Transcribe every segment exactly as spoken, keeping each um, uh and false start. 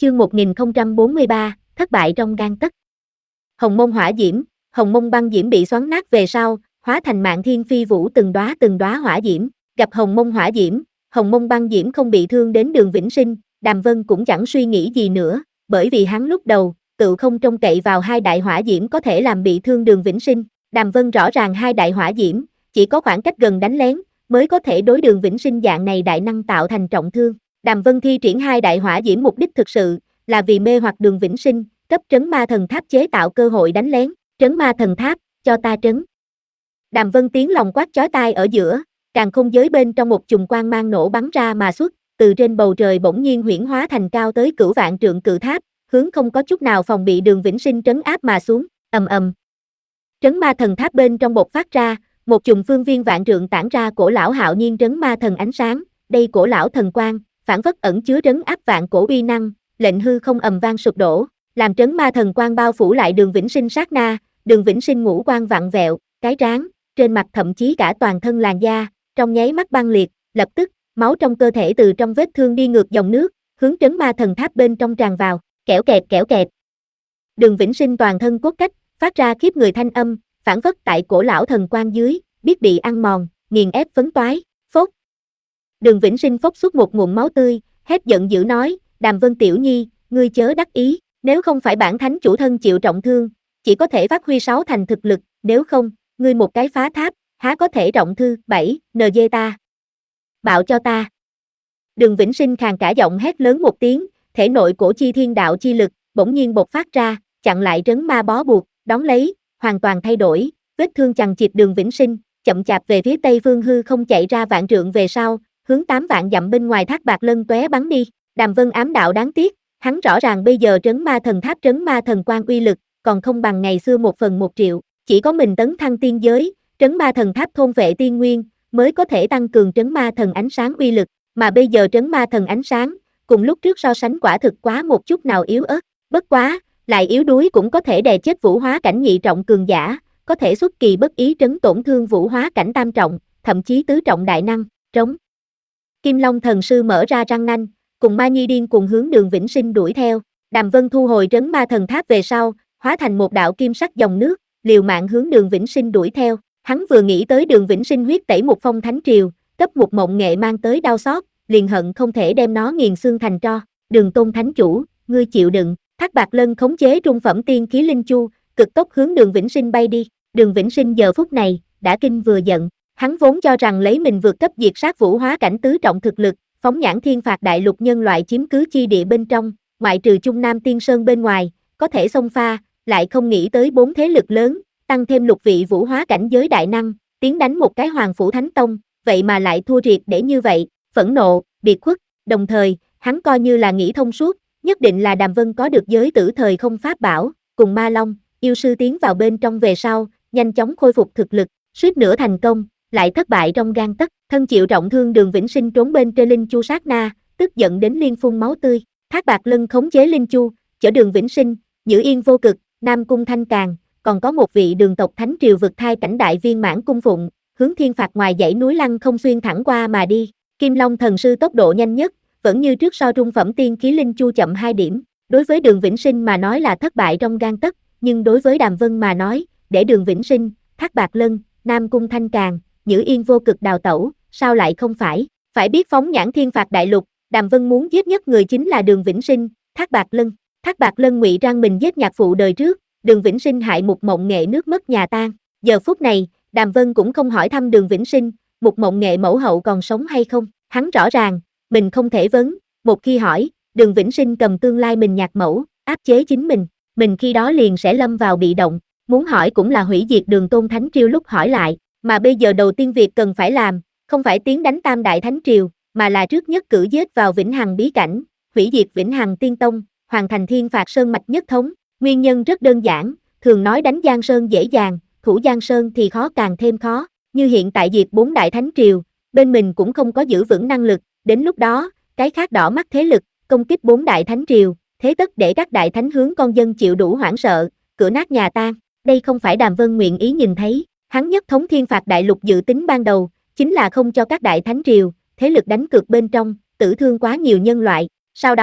Chương một nghìn không trăm bốn mươi ba, thất bại trong gang tấc. Hồng mông hỏa diễm, hồng mông băng diễm bị xoắn nát về sau, hóa thành mạn thiên phi vũ từng đóa từng đóa hỏa diễm, gặp hồng mông hỏa diễm, hồng mông băng diễm không bị thương đến Đường Vĩnh Sinh, Đàm Vân cũng chẳng suy nghĩ gì nữa, bởi vì hắn lúc đầu, tự không trông cậy vào hai đại hỏa diễm có thể làm bị thương Đường Vĩnh Sinh, Đàm Vân rõ ràng hai đại hỏa diễm, chỉ có khoảng cách gần đánh lén, mới có thể đối Đường Vĩnh Sinh dạng này đại năng tạo thành trọng thương. Đàm Vân thi triển hai đại hỏa diễm mục đích thực sự là vì mê hoặc Đường Vĩnh Sinh, cấp trấn ma thần tháp chế tạo cơ hội đánh lén, trấn ma thần tháp, cho ta trấn. Đàm Vân tiếng lòng quát chói tai ở giữa, càng không giới bên trong một chùm quang mang nổ bắn ra mà xuất, từ trên bầu trời bỗng nhiên huyễn hóa thành cao tới cửu vạn trượng cự tháp, hướng không có chút nào phòng bị Đường Vĩnh Sinh trấn áp mà xuống, ầm ầm. Trấn ma thần tháp bên trong bộc phát ra, một chùm phương viên vạn trượng tản ra cổ lão hạo nhiên trấn ma thần ánh sáng, đây cổ lão thần quang, phản phất ẩn chứa trấn áp vạn cổ uy năng, lệnh hư không ầm vang sụp đổ, làm trấn ma thần quang bao phủ lại Đường Vĩnh Sinh sát na, Đường Vĩnh Sinh ngũ quan vặn vẹo, cái trán, trên mặt thậm chí cả toàn thân làn da, trong nháy mắt băng liệt, lập tức, máu trong cơ thể từ trong vết thương đi ngược dòng nước, hướng trấn ma thần tháp bên trong tràn vào, kẽo kẹt kẽo kẹt. Đường Vĩnh Sinh toàn thân cốt cách, phát ra khiếp người thanh âm, phản phất tại cổ lão thần quang dưới, biết bị ăn mòn, nghiền ép phấn toái, phốt. Đường Vĩnh Sinh phốc xuất một ngụm máu tươi, hét giận dữ nói, Đàm Vân tiểu nhi, ngươi chớ đắc ý, nếu không phải bản thánh chủ thân chịu trọng thương, chỉ có thể phát huy sáu thành thực lực, nếu không, ngươi một cái phá tháp, há có thể trọng thư, bảy, en giê ta. Bạo cho ta. Đường Vĩnh Sinh khàn cả giọng hét lớn một tiếng, thể nội cổ chi thiên đạo chi lực, bỗng nhiên bộc phát ra, chặn lại trấn ma bó buộc, đón lấy, hoàn toàn thay đổi, vết thương chằng chịt Đường Vĩnh Sinh, chậm chạp về phía tây phương hư không chạy ra vạn trượng về sau, hướng tám vạn dặm bên ngoài Thác Bạc Lân tóe bắn đi. Đàm Vân ám đạo đáng tiếc, hắn rõ ràng bây giờ trấn ma thần tháp trấn ma thần quang uy lực, còn không bằng ngày xưa một phần một triệu, chỉ có mình tấn thăng tiên giới, trấn ma thần tháp thôn vệ tiên nguyên, mới có thể tăng cường trấn ma thần ánh sáng uy lực, mà bây giờ trấn ma thần ánh sáng, cùng lúc trước so sánh quả thực quá một chút nào yếu ớt, bất quá, lại yếu đuối cũng có thể đè chết vũ hóa cảnh nhị trọng cường giả, có thể xuất kỳ bất ý trấn tổn thương vũ hóa cảnh tam trọng, thậm chí tứ trọng đại năng, trống. Kim Long thần sư mở ra răng nanh, cùng Ma Nhi điên cùng hướng Đường Vĩnh Sinh đuổi theo, Đàm Vân thu hồi trấn ma thần tháp về sau, hóa thành một đạo kim sắc dòng nước, liều mạng hướng Đường Vĩnh Sinh đuổi theo, hắn vừa nghĩ tới Đường Vĩnh Sinh huyết tẩy một phong thánh triều, cấp một mộng nghệ mang tới đau xót, liền hận không thể đem nó nghiền xương thành tro, Đường Tôn thánh chủ, ngươi chịu đựng, Thác Bạc Lân khống chế trung phẩm tiên khí linh chu, cực tốc hướng Đường Vĩnh Sinh bay đi, Đường Vĩnh Sinh giờ phút này, đã kinh vừa giận, hắn vốn cho rằng lấy mình vượt cấp diệt sát vũ hóa cảnh tứ trọng thực lực, phóng nhãn thiên phạt đại lục nhân loại chiếm cứ chi địa bên trong, ngoại trừ Trung Nam Tiên Sơn bên ngoài, có thể xông pha, lại không nghĩ tới bốn thế lực lớn, tăng thêm lục vị vũ hóa cảnh giới đại năng, tiến đánh một cái Hoàng Phủ Thánh Tông, vậy mà lại thua triệt để như vậy, phẫn nộ, biệt khuất, đồng thời, hắn coi như là nghĩ thông suốt, nhất định là Đàm Vân có được giới tử thời không pháp bảo, cùng Ma Long, yêu sư tiến vào bên trong về sau, nhanh chóng khôi phục thực lực, suýt nữa thành công, lại thất bại trong gang tấc, thân chịu trọng thương Đường Vĩnh Sinh trốn bên trên linh chu sát na, tức giận đến liên phun máu tươi, Thác Bạc Lân khống chế linh chu, chở Đường Vĩnh Sinh, Nhữ Yên Vô Cực, Nam Cung Thanh Càn, còn có một vị Đường tộc thánh triều vực thai cảnh đại viên mãn cung phụng, hướng thiên phạt ngoài dãy núi Lăng không xuyên thẳng qua mà đi, Kim Long thần sư tốc độ nhanh nhất, vẫn như trước so trung phẩm tiên khí linh chu chậm hai điểm, đối với Đường Vĩnh Sinh mà nói là thất bại trong gang tấc, nhưng đối với Đàm Vân mà nói, để Đường Vĩnh Sinh, Thác Bạc Lân, Nam Cung Thanh Càn, Nhữ Yên Vô Cực đào tẩu, sao lại không phải, phải biết phóng nhãn thiên phạt đại lục, Đàm Vân muốn giết nhất người chính là Đường Vĩnh Sinh, Thác Bạc Lân, Thác Bạc Lân ngụy trang mình giết nhạc phụ đời trước, Đường Vĩnh Sinh hại Mục Mộng Nghệ nước mất nhà tan, giờ phút này, Đàm Vân cũng không hỏi thăm Đường Vĩnh Sinh, Mục Mộng Nghệ mẫu hậu còn sống hay không, hắn rõ ràng, mình không thể vấn, một khi hỏi, Đường Vĩnh Sinh cầm tương lai mình nhạc mẫu, áp chế chính mình, mình khi đó liền sẽ lâm vào bị động, muốn hỏi cũng là hủy diệt Đường Tôn thánh triều lúc hỏi lại, mà bây giờ đầu tiên việc cần phải làm, không phải tiến đánh Tam Đại Thánh Triều, mà là trước nhất cử giết vào Vĩnh Hằng bí cảnh, hủy diệt Vĩnh Hằng Tiên Tông, hoàn thành thiên phạt sơn mạch nhất thống, nguyên nhân rất đơn giản, thường nói đánh Giang Sơn dễ dàng, thủ Giang Sơn thì khó càng thêm khó, như hiện tại diệt bốn Đại Thánh Triều, bên mình cũng không có giữ vững năng lực, đến lúc đó, cái khác đỏ mắt thế lực, công kích bốn Đại Thánh Triều, thế tất để các Đại Thánh hướng con dân chịu đủ hoảng sợ, cửa nát nhà tan, đây không phải Đàm Vân nguyện ý nhìn thấy. Hắn nhất thống thiên phạt đại lục dự tính ban đầu, chính là không cho các đại thánh triều, thế lực đánh cược bên trong, tử thương quá nhiều nhân loại, sau đó,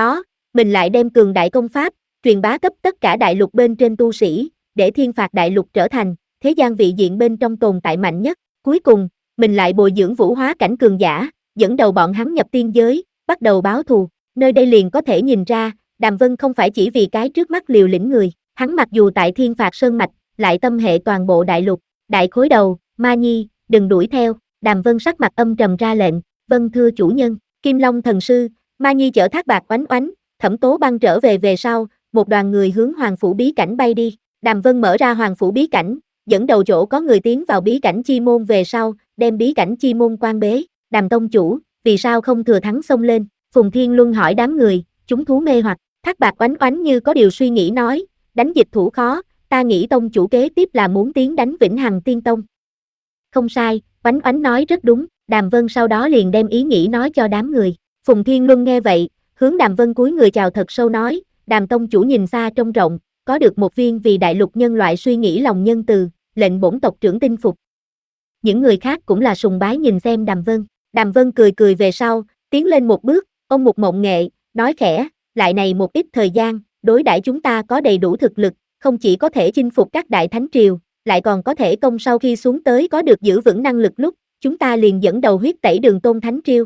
mình lại đem cường đại công pháp, truyền bá cấp tất cả đại lục bên trên tu sĩ, để thiên phạt đại lục trở thành thế gian vị diện bên trong tồn tại mạnh nhất. Cuối cùng, mình lại bồi dưỡng vũ hóa cảnh cường giả, dẫn đầu bọn hắn nhập tiên giới, bắt đầu báo thù. Nơi đây liền có thể nhìn ra, Đàm Vân không phải chỉ vì cái trước mắt liều lĩnh người, hắn mặc dù tại thiên phạt sơn mạch, lại tâm hệ toàn bộ đại lục. Đại khối đầu, Ma Nhi, đừng đuổi theo. Đàm Vân sắc mặt âm trầm ra lệnh, vâng thưa chủ nhân. Kim Long thần sư, Ma Nhi chở Thác Bạt Oánh Oánh, Thẩm Tố Băng trở về về sau, một đoàn người hướng Hoàng phủ bí cảnh bay đi. Đàm Vân mở ra Hoàng phủ bí cảnh, dẫn đầu chỗ có người tiến vào bí cảnh chi môn về sau, đem bí cảnh chi môn quan bế. Đàm tông chủ, vì sao không thừa thắng xông lên? Phùng Thiên Luân hỏi đám người, chúng thú mê hoặc. Thác Bạt Oánh Oánh như có điều suy nghĩ nói, đánh dịch thủ khó, ta nghĩ tông chủ kế tiếp là muốn tiến đánh Vĩnh Hằng Tiên Tông. Không sai, Oánh Oánh nói rất đúng. Đàm Vân sau đó liền đem ý nghĩ nói cho đám người. Phùng Thiên Luân nghe vậy, hướng Đàm Vân cúi người chào thật sâu nói, Đàm tông chủ nhìn xa trông rộng, có được một viên vì đại lục nhân loại suy nghĩ lòng nhân từ, lệnh bổn tộc trưởng tin phục. Những người khác cũng là sùng bái nhìn xem Đàm Vân. Đàm Vân cười cười về sau, tiến lên một bước, ôm một mộng nghệ, nói khẽ, lại này một ít thời gian, đối đãi chúng ta có đầy đủ thực lực, không chỉ có thể chinh phục các đại thánh triều, lại còn có thể công sau khi xuống tới có được giữ vững năng lực lúc, chúng ta liền dẫn đầu huyết tẩy Đường Tôn thánh triều.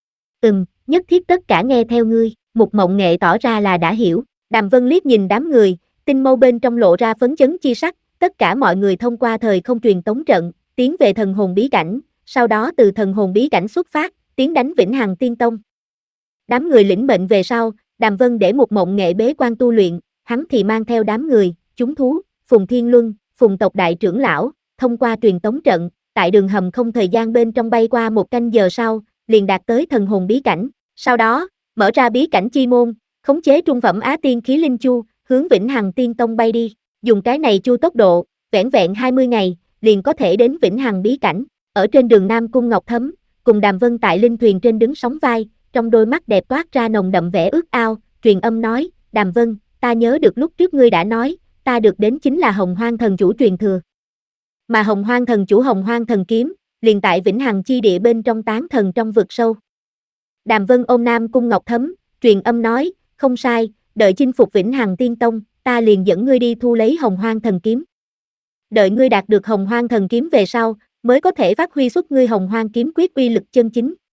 Ừm, nhất thiết tất cả nghe theo ngươi. Mục Mộng Nghệ tỏ ra là đã hiểu. Đàm Vân liếc nhìn đám người, tinh mâu bên trong lộ ra phấn chấn chi sắc, tất cả mọi người thông qua thời không truyền tống trận, tiến về thần hồn bí cảnh, sau đó từ thần hồn bí cảnh xuất phát, tiến đánh Vĩnh Hằng Tiên Tông. Đám người lĩnh mệnh về sau, Đàm Vân để Mục Mộng Nghệ bế quan tu luyện, hắn thì mang theo đám người, chúng thú, Phùng Thiên Luân, Phùng tộc đại trưởng lão, thông qua truyền tống trận, tại đường hầm không thời gian bên trong bay qua một canh giờ sau, liền đạt tới thần hồn bí cảnh. Sau đó, mở ra bí cảnh chi môn, khống chế trung phẩm Á Tiên khí linh chu, hướng Vĩnh Hằng Tiên Tông bay đi. Dùng cái này chu tốc độ, vẻn vẹn hai mươi ngày, liền có thể đến Vĩnh Hằng bí cảnh. Ở trên đường Nam Cung Ngọc Thấm, cùng Đàm Vân tại linh thuyền trên đứng sóng vai, trong đôi mắt đẹp toát ra nồng đậm vẻ ước ao, truyền âm nói, Đàm Vân, ta nhớ được lúc trước ngươi đã nói, ta được đến chính là Hồng Hoang thần chủ truyền thừa. Mà Hồng Hoang thần chủ Hồng Hoang thần kiếm, liền tại Vĩnh Hằng chi địa bên trong tán thần trong vực sâu. Đàm Vân ôm Nam Cung Ngọc Thấm, truyền âm nói, không sai, đợi chinh phục Vĩnh Hằng Tiên Tông, ta liền dẫn ngươi đi thu lấy Hồng Hoang thần kiếm. Đợi ngươi đạt được Hồng Hoang thần kiếm về sau, mới có thể phát huy xuất ngươi Hồng Hoang kiếm quyết uy lực chân chính.